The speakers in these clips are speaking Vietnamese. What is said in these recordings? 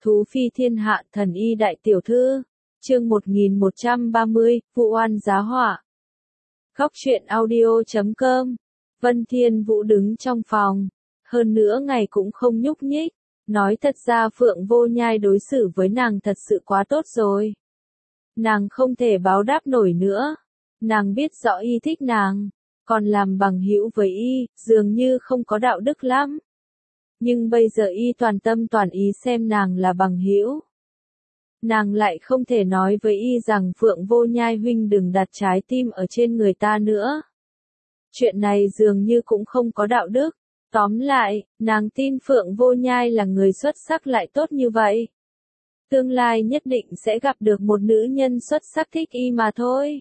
Thú phi thiên hạ thần y đại tiểu thư. Chương 1130, vụ oan giá họa. Góc truyện audio.com. Vân Thiên Vũ đứng trong phòng, hơn nữa ngày cũng không nhúc nhích. Nói thật ra Phượng Vô Nhai đối xử với nàng thật sự quá tốt rồi. Nàng không thể báo đáp nổi nữa. Nàng biết rõ y thích nàng, còn làm bằng hữu với y, dường như không có đạo đức lắm. Nhưng bây giờ y toàn tâm toàn ý xem nàng là bằng hữu. Nàng lại không thể nói với y rằng Phượng Vô Nhai huynh đừng đặt trái tim ở trên người ta nữa. Chuyện này dường như cũng không có đạo đức. Tóm lại, nàng tin Phượng Vô Nhai là người xuất sắc lại tốt như vậy. Tương lai nhất định sẽ gặp được một nữ nhân xuất sắc thích y mà thôi.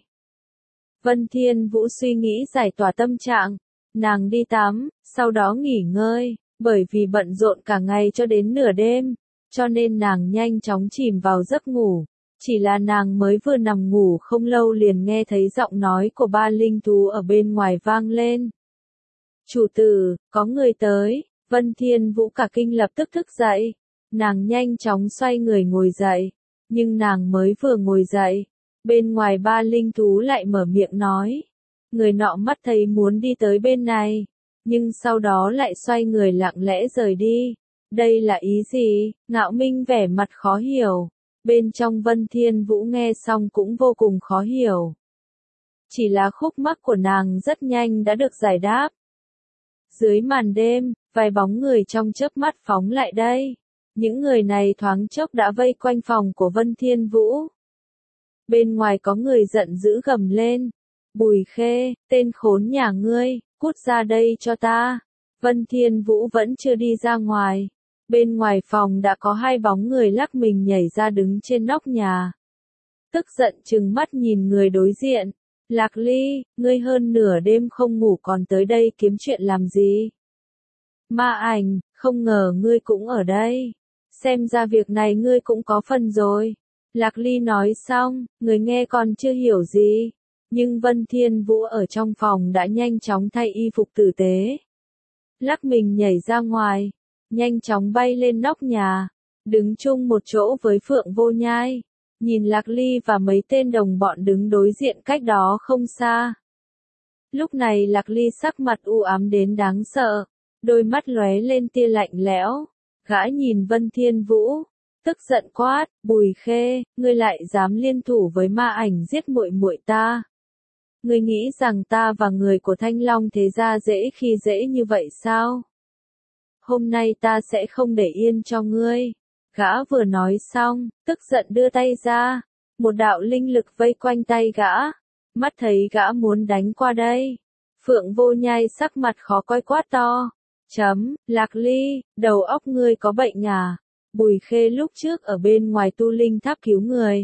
Vân Thiên Vũ suy nghĩ giải tỏa tâm trạng. Nàng đi tắm, sau đó nghỉ ngơi, bởi vì bận rộn cả ngày cho đến nửa đêm, cho nên nàng nhanh chóng chìm vào giấc ngủ. Chỉ là nàng mới vừa nằm ngủ không lâu liền nghe thấy giọng nói của ba linh thú ở bên ngoài vang lên. Chủ tử, có người tới. Vân Thiên Vũ cả kinh lập tức thức dậy. Nàng nhanh chóng xoay người ngồi dậy. Nhưng nàng mới vừa ngồi dậy, bên ngoài ba linh thú lại mở miệng nói. Người nọ mắt thấy muốn đi tới bên này, nhưng sau đó lại xoay người lặng lẽ rời đi. Đây là ý gì? Ngạo Minh vẻ mặt khó hiểu. Bên trong Vân Thiên Vũ nghe xong cũng vô cùng khó hiểu. Chỉ là khúc mắc của nàng rất nhanh đã được giải đáp. Dưới màn đêm, vài bóng người trong chớp mắt phóng lại đây. Những người này thoáng chốc đã vây quanh phòng của Vân Thiên Vũ. Bên ngoài có người giận dữ gầm lên. Bùi Khê, tên khốn nhà ngươi, cút ra đây cho ta. Vân Thiên Vũ vẫn chưa đi ra ngoài. Bên ngoài phòng đã có hai bóng người lắc mình nhảy ra đứng trên nóc nhà. Tức giận trừng mắt nhìn người đối diện. Lạc Ly, ngươi hơn nửa đêm không ngủ còn tới đây kiếm chuyện làm gì? Ma Ảnh, không ngờ ngươi cũng ở đây. Xem ra việc này ngươi cũng có phần rồi. Lạc Ly nói xong, người nghe còn chưa hiểu gì. Nhưng Vân Thiên Vũ ở trong phòng đã nhanh chóng thay y phục tử tế. Lắc mình nhảy ra ngoài, nhanh chóng bay lên nóc nhà, đứng chung một chỗ với Phượng Vô Nhai. Nhìn Lạc Ly và mấy tên đồng bọn đứng đối diện cách đó không xa. Lúc này Lạc Ly sắc mặt u ám đến đáng sợ, đôi mắt lóe lên tia lạnh lẽo. Gã nhìn Vân Thiên Vũ, tức giận quát, Bùi Khê, ngươi lại dám liên thủ với Ma Ảnh giết muội muội ta. Ngươi nghĩ rằng ta và người của Thanh Long thế gia dễ khi dễ như vậy sao? Hôm nay ta sẽ không để yên cho ngươi. Gã vừa nói xong, tức giận đưa tay ra. Một đạo linh lực vây quanh tay gã. Mắt thấy gã muốn đánh qua đây. Phượng Vô Nhai sắc mặt khó coi quát to. Lạc Ly, đầu óc ngươi có bệnh à? Bùi Khê lúc trước ở bên ngoài tu linh tháp cứu người.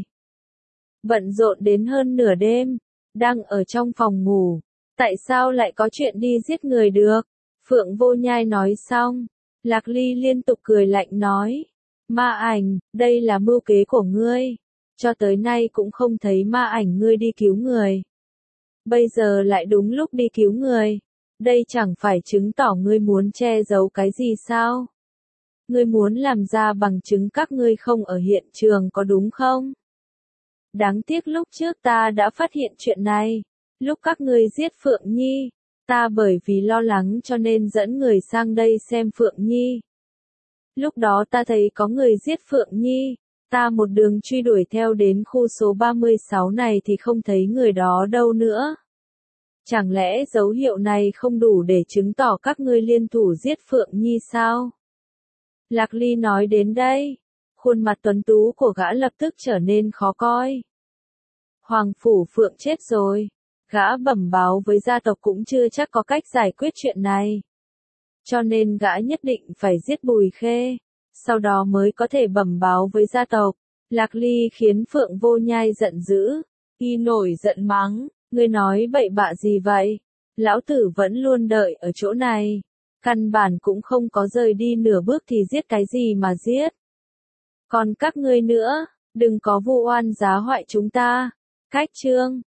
Bận rộn đến hơn nửa đêm. Đang ở trong phòng ngủ. Tại sao lại có chuyện đi giết người được? Phượng Vô Nhai nói xong. Lạc Ly liên tục cười lạnh nói. Ma Ảnh, đây là mưu kế của ngươi. Cho tới nay cũng không thấy Ma Ảnh ngươi đi cứu người. Bây giờ lại đúng lúc đi cứu người. Đây chẳng phải chứng tỏ ngươi muốn che giấu cái gì sao? Ngươi muốn làm ra bằng chứng các ngươi không ở hiện trường có đúng không? Đáng tiếc lúc trước ta đã phát hiện chuyện này. Lúc các ngươi giết Phượng Nhi, ta bởi vì lo lắng cho nên dẫn người sang đây xem Phượng Nhi. Lúc đó ta thấy có người giết Phượng Nhi, ta một đường truy đuổi theo đến khu số 36 này thì không thấy người đó đâu nữa. Chẳng lẽ dấu hiệu này không đủ để chứng tỏ các ngươi liên thủ giết Phượng Nhi sao? Lạc Ly nói đến đây, khuôn mặt tuấn tú của gã lập tức trở nên khó coi. Hoàng phủ Phượng chết rồi, gã bẩm báo với gia tộc cũng chưa chắc có cách giải quyết chuyện này. Cho nên gã nhất định phải giết Bùi Khê, sau đó mới có thể bẩm báo với gia tộc. Lạc Ly khiến Phượng Vô Nhai giận dữ, y nổi giận mắng, ngươi nói bậy bạ gì vậy? Lão tử vẫn luôn đợi ở chỗ này, căn bản cũng không có rời đi nửa bước thì giết cái gì mà giết. Còn các ngươi nữa, đừng có vu oan giá họa chúng ta. Cách chương